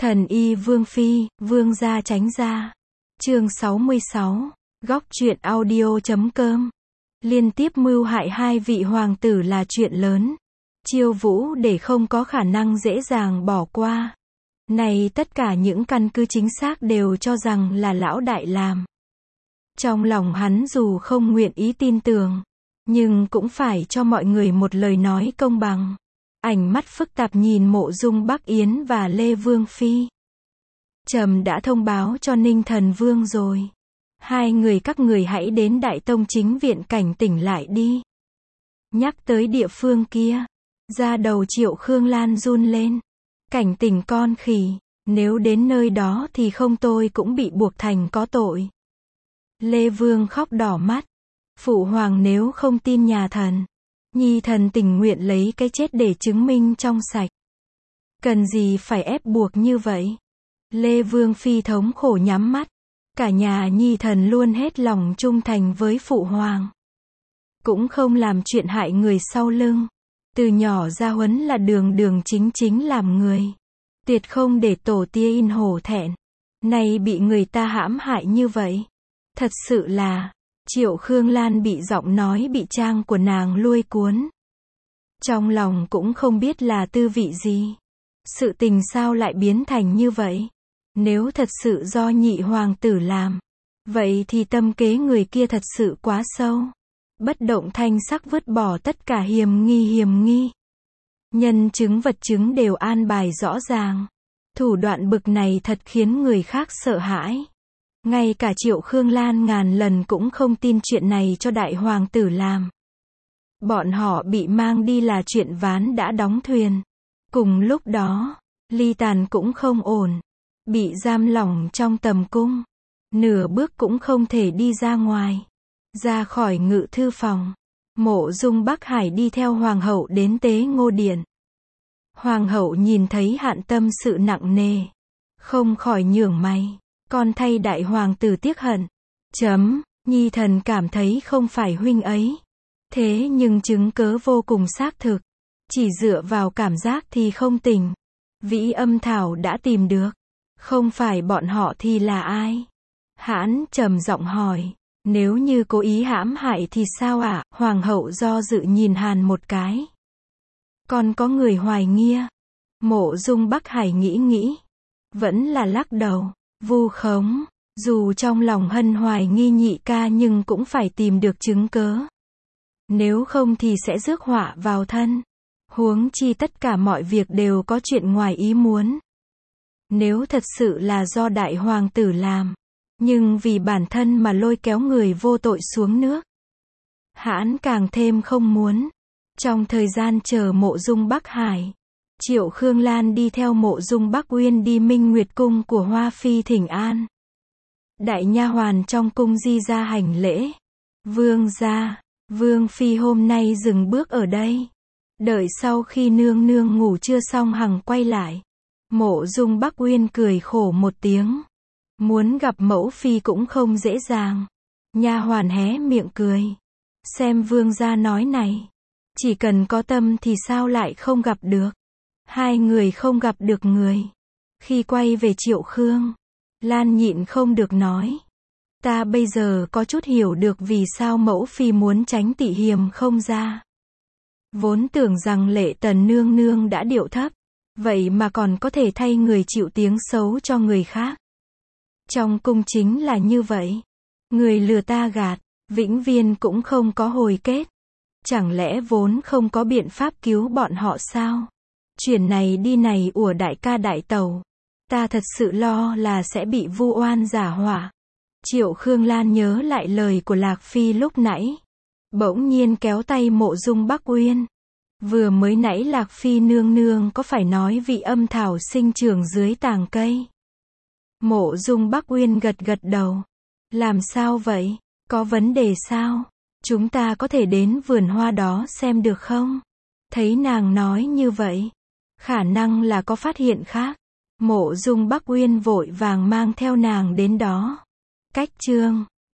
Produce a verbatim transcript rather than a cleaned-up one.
Thần y Vương Phi, Vương gia tránh ra. Chương sáu mươi sáu, Góc truyện audio chấm com. Liên tiếp mưu hại hai vị hoàng tử là chuyện lớn. Chiêu Vũ để không có khả năng dễ dàng bỏ qua. Này tất cả những căn cứ chính xác đều cho rằng là lão đại làm. Trong lòng hắn dù không nguyện ý tin tưởng, nhưng cũng phải cho mọi người một lời nói công bằng. Ánh mắt phức tạp nhìn Mộ Dung Bắc Yến và Lê Vương Phi. Trầm đã thông báo cho Ninh Thần Vương rồi. Hai người các người hãy đến Đại Tông chính viện cảnh tỉnh lại đi. Nhắc tới địa phương kia, da đầu Triệu Khương Lan run lên. Cảnh tỉnh con khỉ, nếu đến nơi đó thì không tôi cũng bị buộc thành có tội. Lê Vương khóc đỏ mắt. Phụ hoàng nếu không tin nhà thần, nhi thần tình nguyện lấy cái chết để chứng minh trong sạch. Cần gì phải ép buộc như vậy? Lê Vương Phi thống khổ nhắm mắt. Cả nhà nhi thần luôn hết lòng trung thành với phụ hoàng. Cũng không làm chuyện hại người sau lưng. Từ nhỏ ra huấn là đường đường chính chính làm người. Tuyệt không để tổ tiên hổ thẹn. Nay bị người ta hãm hại như vậy. Thật sự là... Triệu Khương Lan bị giọng nói bị trang của nàng lôi cuốn. Trong lòng cũng không biết là tư vị gì. Sự tình sao lại biến thành như vậy? Nếu thật sự do nhị hoàng tử làm, vậy thì tâm kế người kia thật sự quá sâu. Bất động thanh sắc vứt bỏ tất cả hiềm nghi hiềm nghi. Nhân chứng vật chứng đều an bài rõ ràng. Thủ đoạn bực này thật khiến người khác sợ hãi. Ngay cả Triệu Khương Lan ngàn lần cũng không tin chuyện này cho đại hoàng tử làm. Bọn họ bị mang đi là chuyện ván đã đóng thuyền. Cùng lúc đó, Ly Tàn cũng không ổn. Bị giam lỏng trong tầm cung. Nửa bước cũng không thể đi ra ngoài. Ra khỏi ngự thư phòng. Mộ Dung Bắc Hải đi theo hoàng hậu đến Tế Ngô Điện. Hoàng hậu nhìn thấy Hạn tâm sự nặng nề. Không khỏi nhướng mày. Con thay đại hoàng tử tiếc hận. Chấm, nhi thần cảm thấy không phải huynh ấy. Thế nhưng chứng cớ vô cùng xác thực. Chỉ dựa vào cảm giác thì không tỉnh. Vĩ Âm Thảo đã tìm được. Không phải bọn họ thì là ai? Hãn trầm giọng hỏi. Nếu như cố ý hãm hại thì sao ạ? À? Hoàng hậu do dự nhìn Hàn một cái. Còn có người hoài nghi. Mộ Dung Bắc Hải nghĩ nghĩ. Vẫn là lắc đầu. Vu khống, dù trong lòng hân hoài nghi nhị ca nhưng cũng phải tìm được chứng cớ. Nếu không thì sẽ rước họa vào thân. Huống chi tất cả mọi việc đều có chuyện ngoài ý muốn. Nếu thật sự là do đại hoàng tử làm, nhưng vì bản thân mà lôi kéo người vô tội xuống nước, hãn càng thêm không muốn. Trong thời gian chờ Mộ Dung Bắc Hải, Triệu Khương Lan đi theo Mộ Dung Bắc Uyên đi Minh Nguyệt cung của Hoa Phi thỉnh an. Đại nha hoàn trong cung di ra hành lễ. Vương gia, Vương Phi hôm nay dừng bước ở đây. Đợi sau khi nương nương ngủ trưa xong hằng quay lại. Mộ Dung Bắc Uyên cười khổ một tiếng. Muốn gặp mẫu phi cũng không dễ dàng. Nha hoàn hé miệng cười. Xem vương gia nói này. Chỉ cần có tâm thì sao lại không gặp được. Hai người không gặp được người. Khi quay về Triệu Khương, Lan nhịn không được nói. Ta bây giờ có chút hiểu được vì sao mẫu phi muốn tránh tị hiềm không ra. Vốn tưởng rằng Lệ Tần nương nương đã điệu thấp. Vậy mà còn có thể thay người chịu tiếng xấu cho người khác. Trong cung chính là như vậy. Người lừa ta gạt, vĩnh viên cũng không có hồi kết. Chẳng lẽ vốn không có biện pháp cứu bọn họ sao? Chuyện này đi này của đại ca đại tẩu. Ta thật sự lo là sẽ bị vu oan giả họa. Triệu Khương Lan nhớ lại lời của Lạc Phi lúc nãy. Bỗng nhiên kéo tay Mộ Dung Bắc Uyên. Vừa mới nãy Lạc Phi nương nương có phải nói vị âm thảo sinh trưởng dưới tàng cây? Mộ Dung Bắc Uyên gật gật đầu. Làm sao vậy? Có vấn đề sao? Chúng ta có thể đến vườn hoa đó xem được không? Thấy nàng nói như vậy. Khả năng là có phát hiện khác. Mộ Dung Bắc Uyên vội vàng mang theo nàng đến đó. Cách chương